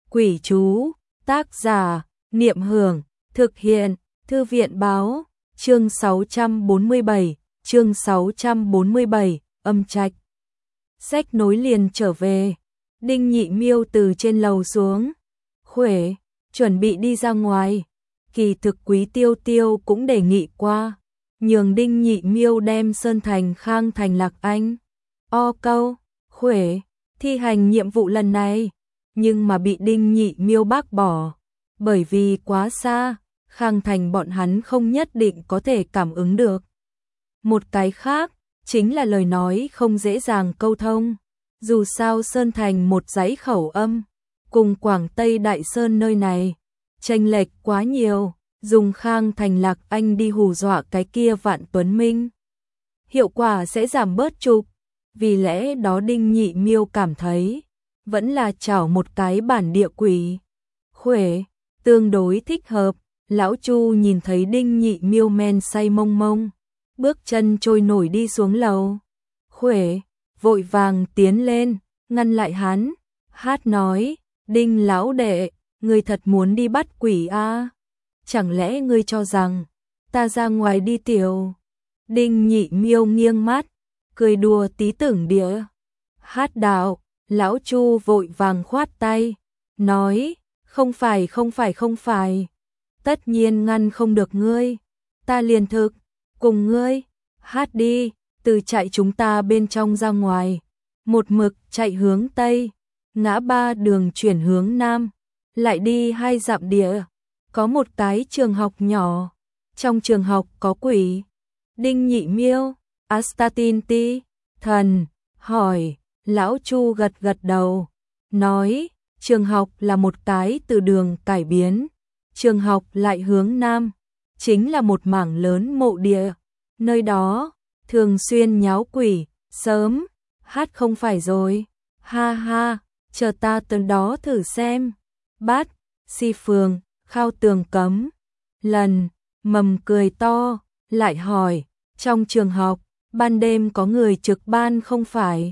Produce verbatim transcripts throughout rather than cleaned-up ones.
Quỷ chú, tác giả, Niệm Hưởng, thực hiện, Thư viện báo, chương sáu trăm bốn mươi bảy, chương sáu trăm bốn mươi bảy, âm trạch. Sách nối liền trở về, Đinh Nhị Miêu từ trên lầu xuống, Khuể, chuẩn bị đi ra ngoài. Kỳ thực Quý Tiêu Tiêu cũng đề nghị qua, nhường Đinh Nhị Miêu đem Sơn Thành Khang thành Lạc Anh. O câu, Khuể, thi hành nhiệm vụ lần này, nhưng mà bị Đinh Nhị Miêu bác bỏ, bởi vì quá xa, Khang thành bọn hắn không nhất định có thể cảm ứng được. Một cái khác, chính là lời nói không dễ dàng câu thông, dù sao Sơn Thành một dãy khẩu âm, cùng Quảng Tây Đại Sơn nơi này, chênh lệch quá nhiều, dùng Khang thành Lạc Anh đi hù dọa cái kia Vạn Tuấn Minh. Hiệu quả sẽ giảm bớt chục, vì lẽ đó Đinh Nhị Miêu cảm thấy, vẫn là chảo một cái bản địa quỷ. Khuể, tương đối thích hợp, Lão Chu nhìn thấy Đinh Nhị Miêu men say mông mông, bước chân trôi nổi đi xuống lầu. Khuể, vội vàng tiến lên, ngăn lại hắn, hát nói, Đinh lão đệ, ngươi thật muốn đi bắt quỷ à? Chẳng lẽ ngươi cho rằng, ta ra ngoài đi tiểu? Đinh Nhị Miêu nghiêng mắt, cười đùa tí tưởng địa. Hát đạo, Lão Chu vội vàng khoát tay, nói, không phải không phải không phải, tất nhiên ngăn không được ngươi, ta liền thực, cùng ngươi, hát đi, từ chạy chúng ta bên trong ra ngoài, một mực chạy hướng Tây, ngã ba đường chuyển hướng Nam, lại đi hai dặm địa, có một cái trường học nhỏ, trong trường học có quỷ. Đinh Nhị Miêu, Astatin ti, thần, hỏi, Lão Chu gật gật đầu, nói, trường học là một cái từ đường cải biến, trường học lại hướng Nam, chính là một mảng lớn mộ địa, nơi đó, thường xuyên nháo quỷ, sớm, hát không phải rồi, ha ha, chờ ta tới đó thử xem, bát, si phường, khao tường cấm, lần, mầm cười to, lại hỏi, trong trường học, ban đêm có người trực ban không phải?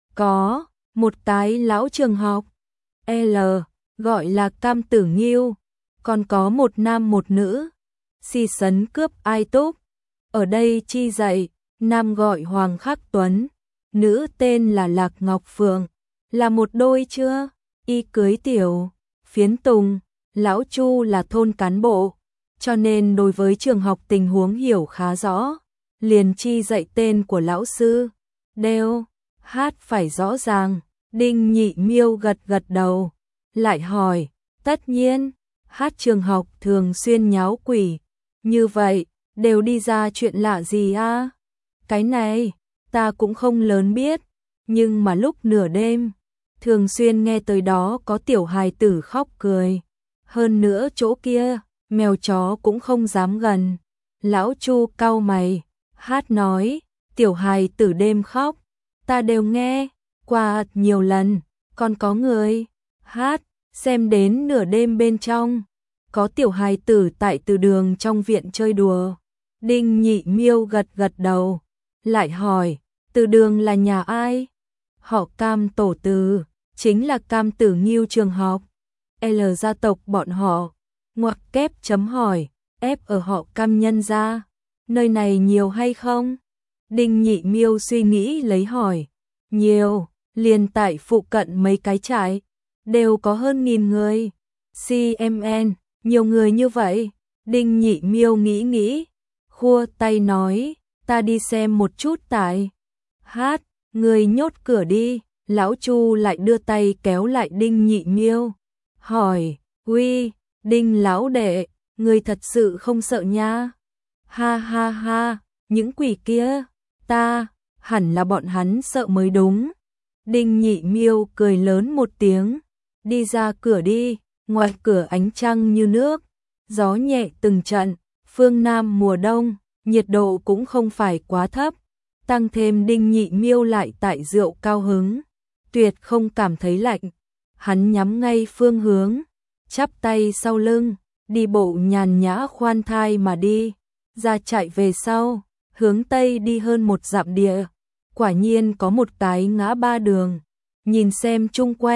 Có, một cái lão trường học, L, gọi là Cam Tử Nghiêu, còn có một nam một nữ, si sấn cướp ai túc, ở đây chi dạy, nam gọi Hoàng Khắc Tuấn, nữ tên là Lạc Ngọc Phượng, là một đôi chưa? Y cưới tiểu, phiến tùng, Lão Chu là thôn cán bộ, cho nên đối với trường học tình huống hiểu khá rõ, liền chi dạy tên của lão sư, đều, hát phải rõ ràng. Đinh Nhị Miêu gật gật đầu, lại hỏi, tất nhiên, hát trường học thường xuyên nháo quỷ, như vậy, đều đi ra chuyện lạ gì à? Cái này, ta cũng không lớn biết, nhưng mà lúc nửa đêm, thường xuyên nghe tới đó có tiểu hài tử khóc cười, hơn nữa chỗ kia, mèo chó cũng không dám gần. Lão Chu cau mày, hát nói, tiểu hài tử đêm khóc, ta đều nghe qua nhiều lần, còn có người, hát, xem đến nửa đêm bên trong, có tiểu hài tử tại từ đường trong viện chơi đùa. Đinh Nhị Miêu gật gật đầu, lại hỏi, từ đường là nhà ai? Họ Cam tổ từ, chính là Cam Tử Nghiêu trường học, L gia tộc bọn họ, ngoặc kép chấm hỏi, F ở họ Cam nhân gia, nơi này nhiều hay không? Đinh Nhị Miêu suy nghĩ lấy hỏi, nhiều, liền tại phụ cận mấy cái trại, đều có hơn nghìn người. xê em en, nhiều người như vậy. Đinh Nhị Miêu nghĩ nghĩ, khua tay nói, ta đi xem một chút tại. Hát, người nhốt cửa đi. Lão Chu lại đưa tay kéo lại Đinh Nhị Miêu, hỏi, uy, Đinh lão đệ, người thật sự không sợ nha? Ha ha ha, những quỷ kia, ta, hẳn là bọn hắn sợ mới đúng. Đinh Nhị Miêu cười lớn một tiếng, đi ra cửa đi, ngoài cửa ánh trăng như nước, gió nhẹ từng trận, phương Nam mùa đông, nhiệt độ cũng không phải quá thấp, tăng thêm Đinh Nhị Miêu lại tại rượu cao hứng, tuyệt không cảm thấy lạnh. Hắn nhắm ngay phương hướng, chắp tay sau lưng, đi bộ nhàn nhã khoan thai mà đi, ra chạy về sau, hướng Tây đi hơn một dặm địa, quả nhiên có một cái ngã ba đường, nhìn xem chung quanh,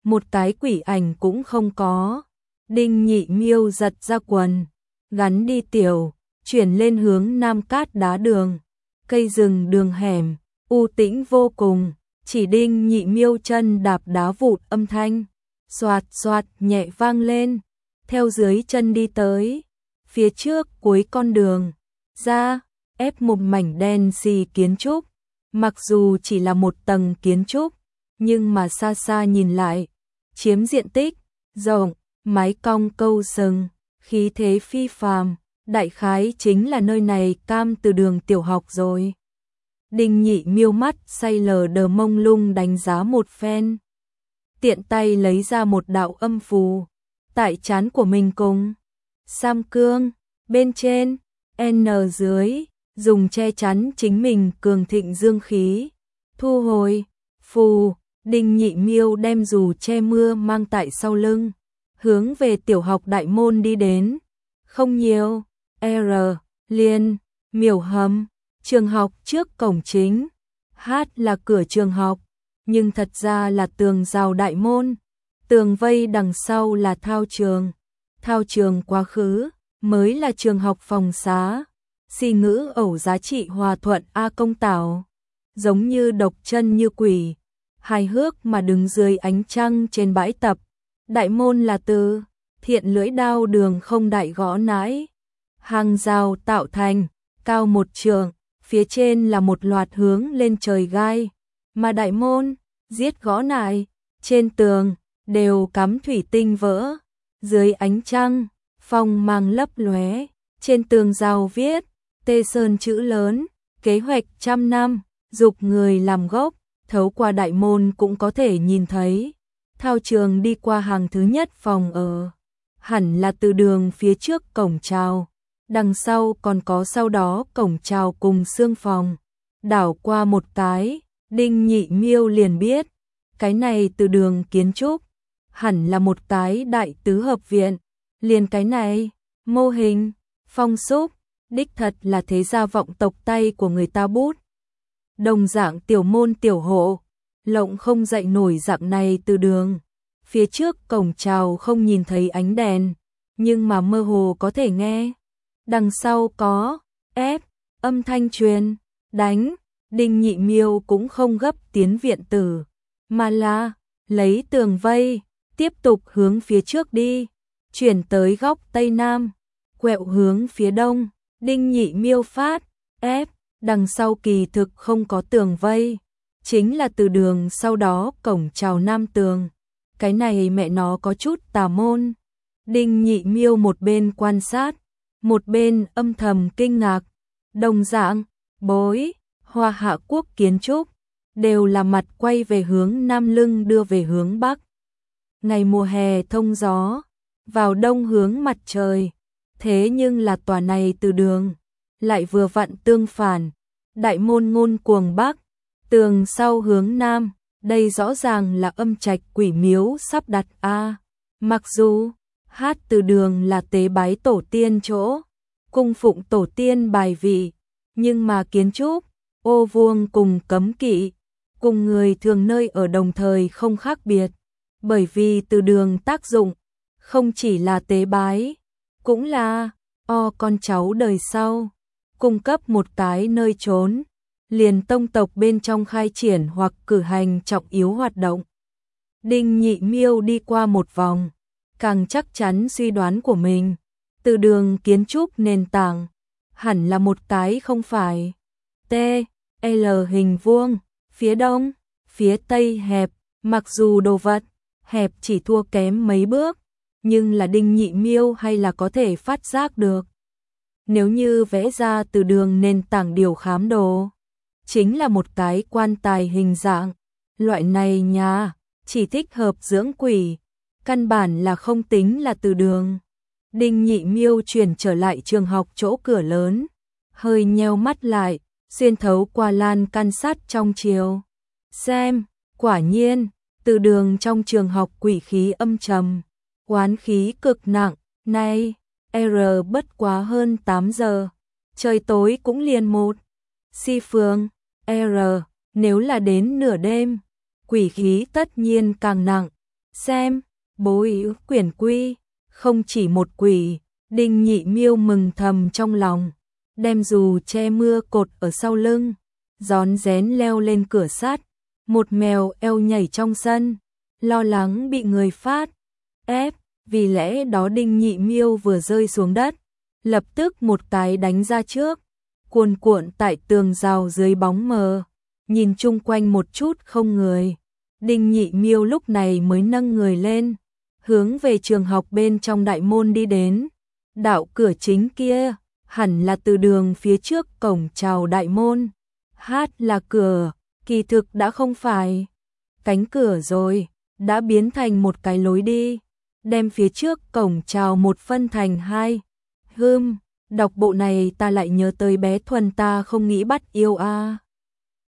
một cái quỷ ảnh cũng không có. Đinh Nhị Miêu giật ra quần, gắn đi tiểu, chuyển lên hướng Nam Cát Đá đường. Cây rừng đường hẻm, u tĩnh vô cùng, chỉ Đinh Nhị Miêu chân đạp đá vụt âm thanh, xoạt xoạt nhẹ vang lên, theo dưới chân đi tới. Phía trước cuối con đường, ra, ép một mảnh đen xì kiến trúc, mặc dù chỉ là một tầng kiến trúc, nhưng mà xa xa nhìn lại, chiếm diện tích rộng, mái cong câu sừng, khí thế phi phàm, đại khái chính là nơi này Cam Từ đường tiểu học rồi. Đinh Nhị Miêu mắt say lờ đờ mông lung đánh giá một phen, tiện tay lấy ra một đạo âm phù, tại trán của mình cùng Sam cương, bên trên, N dưới, dùng che chắn chính mình cường thịnh dương khí. Thu hồi, phù, Đinh Nhị Miêu đem dù che mưa mang tại sau lưng, hướng về tiểu học đại môn đi đến. Không nhiều, R, Liên, Miểu Hầm, trường học trước cổng chính, H là cửa trường học, nhưng thật ra là tường rào đại môn, tường vây đằng sau là thao trường, thao trường quá khứ, mới là trường học phòng xá. Si ngữ ẩu giá trị hòa thuận A công tảo, giống như độc chân như quỷ, hài hước mà đứng dưới ánh trăng trên bãi tập. Đại môn là từ thiện lưỡi đao đường không đại gõ nãi, hàng rào tạo thành, cao một trượng, phía trên là một loạt hướng lên trời gai, mà đại môn, giết gõ nại, trên tường, đều cắm thủy tinh vỡ, dưới ánh trăng, phong mang lấp lóe, trên tường rào viết, Tê Sơn chữ lớn, kế hoạch trăm năm, dục người làm gốc, thấu qua đại môn cũng có thể nhìn thấy. Thao trường đi qua hàng thứ nhất phòng ở, hẳn là từ đường phía trước cổng chào, đằng sau còn có sau đó cổng chào cùng xương phòng. Đảo qua một cái, Đinh Nhị Miêu liền biết, cái này từ đường kiến trúc, hẳn là một cái đại tứ hợp viện, liền cái này, mô hình, phong súc, đích thật là thế gia vọng tộc tay của người ta bút. Đồng dạng tiểu môn tiểu hộ, lộng không dậy nổi dạng này từ đường. Phía trước cổng chào không nhìn thấy ánh đèn, nhưng mà mơ hồ có thể nghe. Đằng sau có ép, âm thanh truyền, đánh, Đinh Nhị Miêu cũng không gấp tiến viện tử, mà là lấy tường vây, tiếp tục hướng phía trước đi, chuyển tới góc Tây Nam, quẹo hướng phía Đông. Đinh Nhị Miêu phát, ép, đằng sau kỳ thực không có tường vây, chính là từ đường sau đó cổng chào Nam tường. Cái này mẹ nó có chút tà môn. Đinh Nhị Miêu một bên quan sát, một bên âm thầm kinh ngạc. Đồng dạng, bối, Hoa Hạ quốc kiến trúc, đều là mặt quay về hướng Nam lưng đưa về hướng Bắc. Ngày mùa hè thông gió, vào đông hướng mặt trời. Thế nhưng là tòa này từ đường, lại vừa vặn tương phản, đại môn ngôn cuồng Bắc, tường sau hướng Nam, đây rõ ràng là âm trạch quỷ miếu sắp đặt a. Mặc dù hát từ đường là tế bái tổ tiên chỗ, cung phụng tổ tiên bài vị, nhưng mà kiến trúc, ô vuông cùng cấm kỵ, cùng người thường nơi ở đồng thời không khác biệt, bởi vì từ đường tác dụng, không chỉ là tế bái, cũng là o con cháu đời sau, cung cấp một cái nơi trốn, liền tông tộc bên trong khai triển hoặc cử hành trọng yếu hoạt động. Đinh Nhị Miêu đi qua một vòng, càng chắc chắn suy đoán của mình, từ đường kiến trúc nền tảng, hẳn là một cái không phải T, L hình vuông, phía đông, phía tây hẹp, mặc dù đồ vật hẹp chỉ thua kém mấy bước, nhưng là Đinh Nhị Miêu hay là có thể phát giác được. Nếu như vẽ ra từ đường nền tảng điều khám đồ, chính là một cái quan tài hình dạng, loại này nhà, chỉ thích hợp dưỡng quỷ, căn bản là không tính là từ đường. Đinh Nhị Miêu chuyển trở lại trường học chỗ cửa lớn, hơi nheo mắt lại, xuyên thấu qua lan can sắt trong chiều. Xem, quả nhiên, từ đường trong trường học quỷ khí âm trầm, oán khí cực nặng, nay, R bất quá hơn tám giờ, trời tối cũng liền một. Si phường, R, nếu là đến nửa đêm, quỷ khí tất nhiên càng nặng, xem, bối quyển quy, không chỉ một quỷ, Đinh Nhị Miêu mừng thầm trong lòng, đem dù che mưa cột ở sau lưng, rón rén leo lên cửa sắt, một mèo eo nhảy trong sân, lo lắng bị người phát ép, vì lẽ đó Đinh Nhị Miêu vừa rơi xuống đất, lập tức một cái đánh ra trước, cuồn cuộn tại tường rào dưới bóng mờ, nhìn chung quanh một chút không người. Đinh Nhị Miêu lúc này mới nâng người lên, hướng về trường học bên trong đại môn đi đến. Đạo cửa chính kia, hẳn là từ đường phía trước cổng chào đại môn. Hát là cửa, kỳ thực đã không phải cánh cửa rồi, đã biến thành một cái lối đi, đem phía trước cổng chào một phân thành hai. Hừm, đọc bộ này ta lại nhớ tới bé Thuần ta không nghĩ bắt yêu a. À.